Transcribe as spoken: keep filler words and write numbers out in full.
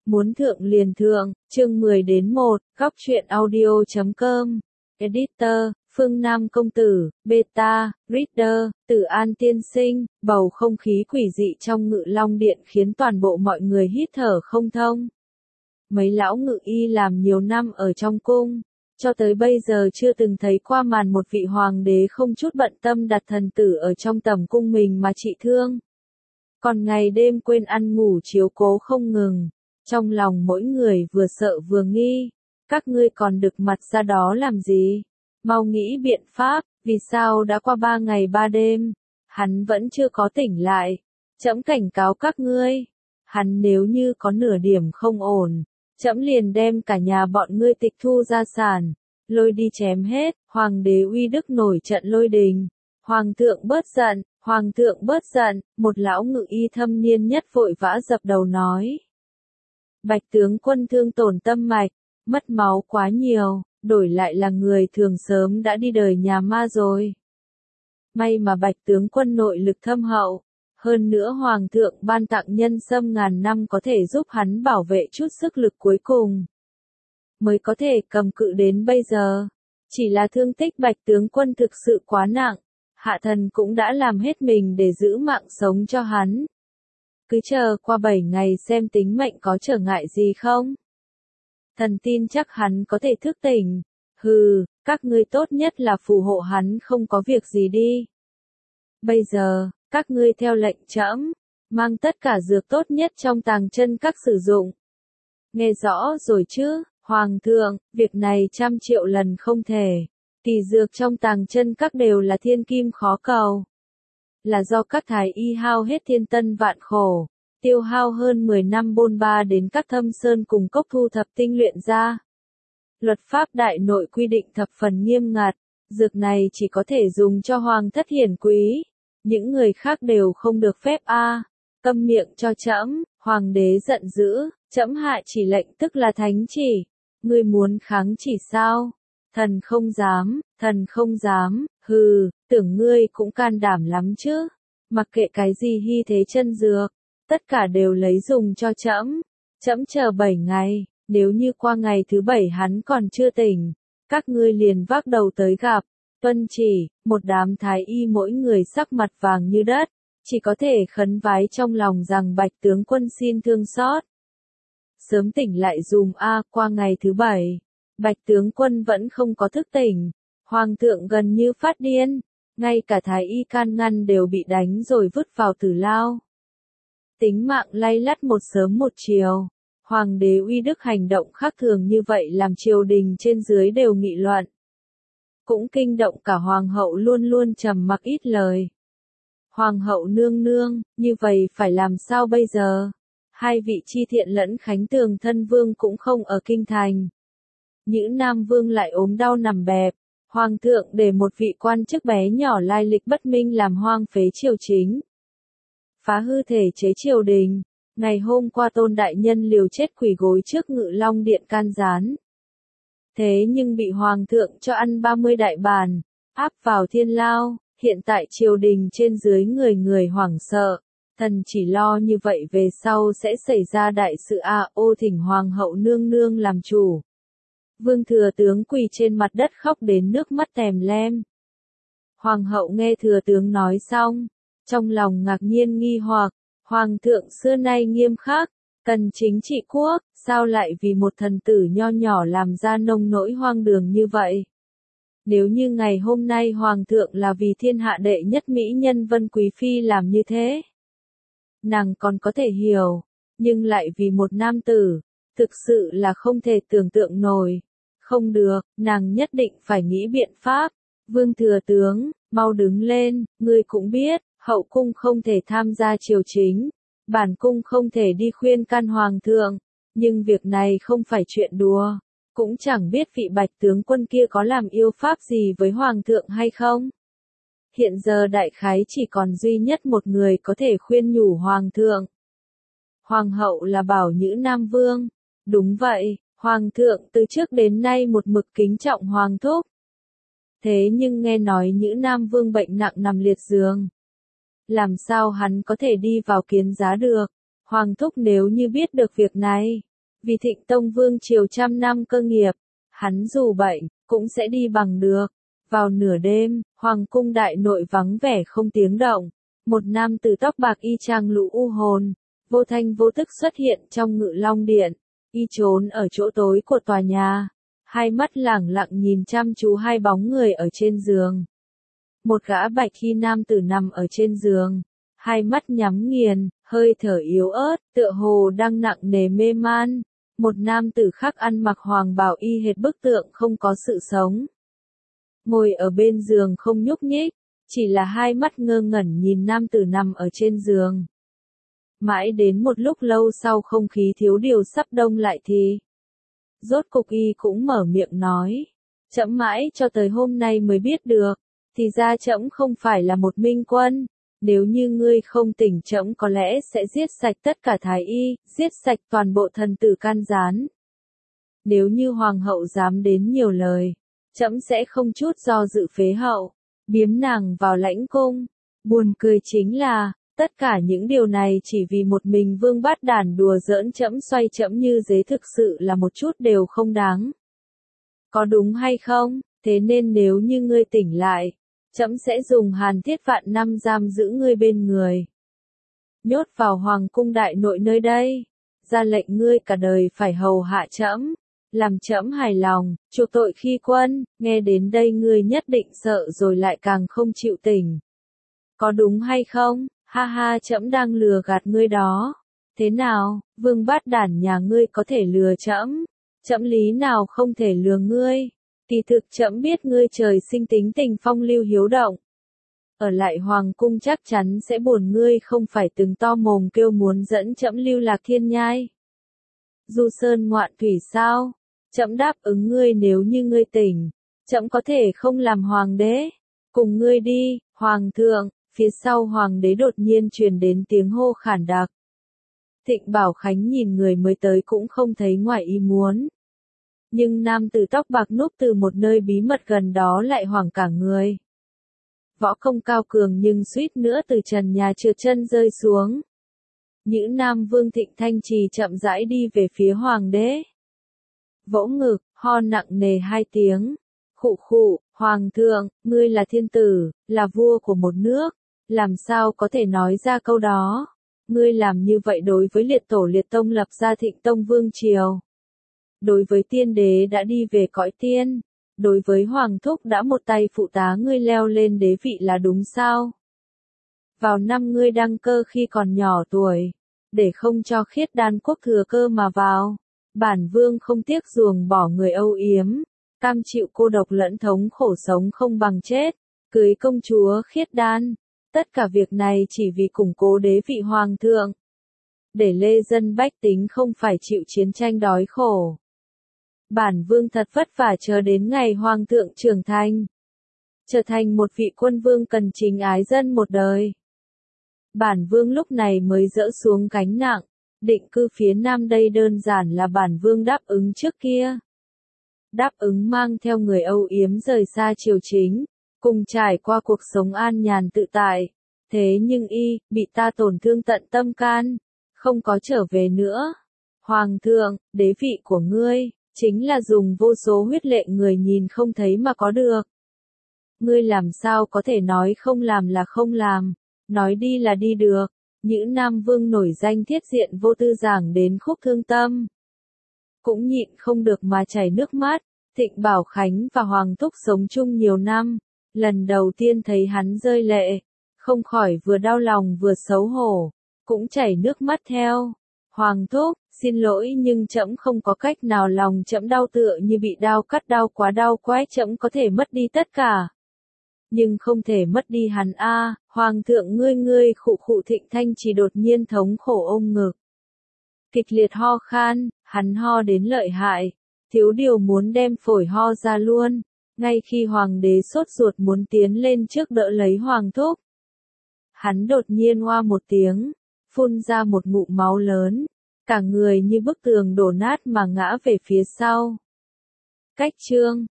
Muốn thượng liền thượng, chương mười đến một, góc truyện audio chấm com. Editor, Phương Nam công tử, Beta, Reader, Tử An tiên sinh, bầu không khí quỷ dị trong Ngự Long Điện khiến toàn bộ mọi người hít thở không thông. Mấy lão ngự y làm nhiều năm ở trong cung, cho tới bây giờ chưa từng thấy qua màn một vị hoàng đế không chút bận tâm đặt thần tử ở trong tầm cung mình mà trị thương. Còn ngày đêm quên ăn ngủ chiếu cố không ngừng. Trong lòng mỗi người vừa sợ vừa nghi, các ngươi còn đực mặt ra đó làm gì? Mau nghĩ biện pháp, vì sao đã qua ba ngày ba đêm, hắn vẫn chưa có tỉnh lại. Trẫm cảnh cáo các ngươi, hắn nếu như có nửa điểm không ổn, trẫm liền đem cả nhà bọn ngươi tịch thu gia sản, lôi đi chém hết. Hoàng đế uy đức nổi trận lôi đình. Hoàng thượng bớt giận, hoàng thượng bớt giận, một lão ngự y thâm niên nhất vội vã dập đầu nói. Bạch tướng quân thương tổn tâm mạch, mất máu quá nhiều, đổi lại là người thường sớm đã đi đời nhà ma rồi. May mà bạch tướng quân nội lực thâm hậu, hơn nữa hoàng thượng ban tặng nhân sâm ngàn năm có thể giúp hắn bảo vệ chút sức lực cuối cùng. Mới có thể cầm cự đến bây giờ, chỉ là thương tích bạch tướng quân thực sự quá nặng, hạ thần cũng đã làm hết mình để giữ mạng sống cho hắn. Cứ chờ qua bảy ngày xem tính mệnh có trở ngại gì không. Thần tin chắc hắn có thể thức tỉnh. Hừ, các ngươi tốt nhất là phù hộ hắn không có việc gì đi. Bây giờ, các ngươi theo lệnh trẫm, mang tất cả dược tốt nhất trong tàng chân các sử dụng. Nghe rõ rồi chứ, hoàng thượng, việc này trăm triệu lần không thể. Kỳ dược trong tàng chân các đều là thiên kim khó cầu. Là do các thái y hao hết thiên tân vạn khổ, tiêu hao hơn mười năm bôn ba đến các thâm sơn cùng cốc thu thập tinh luyện ra. Luật pháp đại nội quy định thập phần nghiêm ngặt, dược này chỉ có thể dùng cho hoàng thất hiển quý, những người khác đều không được phép a. À, câm miệng cho trẫm. Hoàng đế giận dữ, trẫm hạ chỉ lệnh tức là thánh chỉ, ngươi muốn kháng chỉ sao? Thần không dám, thần không dám, hừ, tưởng ngươi cũng can đảm lắm chứ. Mặc kệ cái gì hy thế chân dược, tất cả đều lấy dùng cho trẫm. Trẫm chờ bảy ngày, nếu như qua ngày thứ bảy hắn còn chưa tỉnh, các ngươi liền vác đầu tới gặp. Tuân chỉ, một đám thái y mỗi người sắc mặt vàng như đất, chỉ có thể khấn vái trong lòng rằng bạch tướng quân xin thương xót. Sớm tỉnh lại dùm a. Qua ngày thứ bảy, bạch tướng quân vẫn không có thức tỉnh, hoàng thượng gần như phát điên, ngay cả thái y can ngăn đều bị đánh rồi vứt vào tử lao. Tính mạng lay lắt một sớm một chiều, hoàng đế uy đức hành động khác thường như vậy làm triều đình trên dưới đều nghị luận. Cũng kinh động cả hoàng hậu luôn luôn trầm mặc ít lời. Hoàng hậu nương nương, như vậy phải làm sao bây giờ? Hai vị Chi Thiện lẫn Khánh Tường thân vương cũng không ở kinh thành. Nhữ Nam vương lại ốm đau nằm bẹp, hoàng thượng để một vị quan chức bé nhỏ lai lịch bất minh làm hoang phế triều chính. Phá hư thể chế triều đình, ngày hôm qua Tôn đại nhân liều chết quỳ gối trước Ngự Long Điện can gián. Thế nhưng bị hoàng thượng cho ăn ba mươi đại bàn, áp vào thiên lao, hiện tại triều đình trên dưới người người hoảng sợ. Thần chỉ lo như vậy về sau sẽ xảy ra đại sự a. À, ô thỉnh hoàng hậu nương nương làm chủ. Vương thừa tướng quỳ trên mặt đất khóc đến nước mắt tèm lem. Hoàng hậu nghe thừa tướng nói xong, trong lòng ngạc nhiên nghi hoặc, hoàng thượng xưa nay nghiêm khắc, cần chính trị quốc, sao lại vì một thần tử nho nhỏ làm ra nông nỗi hoang đường như vậy? Nếu như ngày hôm nay hoàng thượng là vì thiên hạ đệ nhất mỹ nhân Vân Quý Phi làm như thế, nàng còn có thể hiểu, nhưng lại vì một nam tử, thực sự là không thể tưởng tượng nổi. Không được, nàng nhất định phải nghĩ biện pháp. Vương thừa tướng, mau đứng lên, ngươi cũng biết, hậu cung không thể tham gia triều chính, bản cung không thể đi khuyên can hoàng thượng, nhưng việc này không phải chuyện đùa, cũng chẳng biết vị bạch tướng quân kia có làm yêu pháp gì với hoàng thượng hay không. Hiện giờ đại khái chỉ còn duy nhất một người có thể khuyên nhủ hoàng thượng. Hoàng hậu là Bảo Nhữ Nam Vương. Đúng vậy, hoàng thượng từ trước đến nay một mực kính trọng hoàng thúc. Thế nhưng nghe nói Nhữ Nam Vương bệnh nặng nằm liệt giường. Làm sao hắn có thể đi vào kiến giá được? Hoàng thúc nếu như biết được việc này, Vì Thịnh Tông Vương triều trăm năm cơ nghiệp, hắn dù bệnh, cũng sẽ đi bằng được. Vào nửa đêm, hoàng cung đại nội vắng vẻ không tiếng động. Một nam tử tóc bạc y chang lũ u hồn, vô thanh vô tức xuất hiện trong Ngự Long Điện. Y trốn ở chỗ tối của tòa nhà, hai mắt lẳng lặng nhìn chăm chú hai bóng người ở trên giường. Một gã bạch y nam tử nằm ở trên giường, hai mắt nhắm nghiền, hơi thở yếu ớt, tựa hồ đang nặng nề mê man. Một nam tử khác ăn mặc hoàng bào y hệt bức tượng không có sự sống. Ngồi ở bên giường không nhúc nhích, chỉ là hai mắt ngơ ngẩn nhìn nam tử nằm ở trên giường. Mãi đến một lúc lâu sau không khí thiếu điều sắp đông lại thì rốt cục y cũng mở miệng nói. Trẫm mãi cho tới hôm nay mới biết được, thì ra trẫm không phải là một minh quân. Nếu như ngươi không tỉnh trẫm có lẽ sẽ giết sạch tất cả thái y, giết sạch toàn bộ thần tử can gián. Nếu như hoàng hậu dám đến nhiều lời, trẫm sẽ không chút do dự phế hậu, biếm nàng vào lãnh cung. Buồn cười chính là, tất cả những điều này chỉ vì một mình Vương Bát Đản đùa giỡn trẫm xoay trẫm như dế, thực sự là một chút đều không đáng. Có đúng hay không? Thế nên nếu như ngươi tỉnh lại, trẫm sẽ dùng hàn thiết vạn năm giam giữ ngươi bên người, nhốt vào hoàng cung đại nội nơi đây, ra lệnh ngươi cả đời phải hầu hạ trẫm, làm trẫm hài lòng, chuộc tội khi quân. Nghe đến đây ngươi nhất định sợ rồi lại càng không chịu tỉnh. Có đúng hay không? Ha ha, trẫm đang lừa gạt ngươi đó. Thế nào, Vương Bát Đản nhà ngươi có thể lừa trẫm? Trẫm lý nào không thể lừa ngươi? Kỳ thực trẫm biết ngươi trời sinh tính tình phong lưu hiếu động. Ở lại hoàng cung chắc chắn sẽ buồn, ngươi không phải từng to mồm kêu muốn dẫn trẫm lưu lạc thiên nhai. Du sơn ngoạn thủy sao? Trẫm đáp ứng ngươi, nếu như ngươi tỉnh, trẫm có thể không làm hoàng đế. Cùng ngươi đi, hoàng thượng. Phía sau hoàng đế đột nhiên truyền đến tiếng hô khản đặc. Thịnh Bảo Khánh nhìn người mới tới cũng không thấy ngoài ý muốn. Nhưng nam tử tóc bạc núp từ một nơi bí mật gần đó lại hoảng cả người. Võ công cao cường nhưng suýt nữa từ trần nhà trượt chân rơi xuống. Nhữ Nam Vương Thịnh Thanh Trì chậm rãi đi về phía hoàng đế. Vỗ ngực, ho nặng nề hai tiếng. Khụ khụ, hoàng thượng, ngươi là thiên tử, là vua của một nước. Làm sao có thể nói ra câu đó? Ngươi làm như vậy đối với liệt tổ liệt tông lập ra Thịnh Tông Vương triều. Đối với tiên đế đã đi về cõi tiên. Đối với hoàng thúc đã một tay phụ tá ngươi leo lên đế vị là đúng sao? Vào năm ngươi đăng cơ khi còn nhỏ tuổi, để không cho Khiết Đan quốc thừa cơ mà vào, bản vương không tiếc ruồng bỏ người âu yếm, cam chịu cô độc lẫn thống khổ sống không bằng chết, cưới công chúa Khiết Đan. Tất cả việc này chỉ vì củng cố đế vị hoàng thượng, để lê dân bách tính không phải chịu chiến tranh đói khổ. Bản vương thật vất vả chờ đến ngày hoàng thượng trưởng thành, trở thành một vị quân vương cần chính ái dân một đời. Bản vương lúc này mới dỡ xuống gánh nặng, định cư phía nam, đây đơn giản là bản vương đáp ứng trước kia. Đáp ứng mang theo người âu yếm rời xa triều chính, cùng trải qua cuộc sống an nhàn tự tại. Thế nhưng y, bị ta tổn thương tận tâm can, không có trở về nữa. Hoàng thượng, đế vị của ngươi, chính là dùng vô số huyết lệ người nhìn không thấy mà có được. Ngươi làm sao có thể nói không làm là không làm, nói đi là đi được. Nhữ Nam Vương nổi danh thiết diện vô tư giảng đến khúc thương tâm. Cũng nhịn không được mà chảy nước mắt. Thịnh Bảo Khánh và Hoàng Thúc sống chung nhiều năm, lần đầu tiên thấy hắn rơi lệ, không khỏi vừa đau lòng vừa xấu hổ, cũng chảy nước mắt theo. Hoàng Thúc, xin lỗi nhưng trẫm không có cách nào, lòng trẫm đau tựa như bị đao cắt, đau quá đau quá, trẫm có thể mất đi tất cả, nhưng không thể mất đi hắn a. À, Hoàng thượng ngươi ngươi khụ khụ. Thịnh Thanh chỉ đột nhiên thống khổ ôm ngực, kịch liệt ho khan, hắn ho đến lợi hại, thiếu điều muốn đem phổi ho ra luôn. Ngay khi hoàng đế sốt ruột muốn tiến lên trước đỡ lấy Hoàng Thúc, hắn đột nhiên oa một tiếng, phun ra một ngụm máu lớn, cả người như bức tường đổ nát mà ngã về phía sau. Cách chương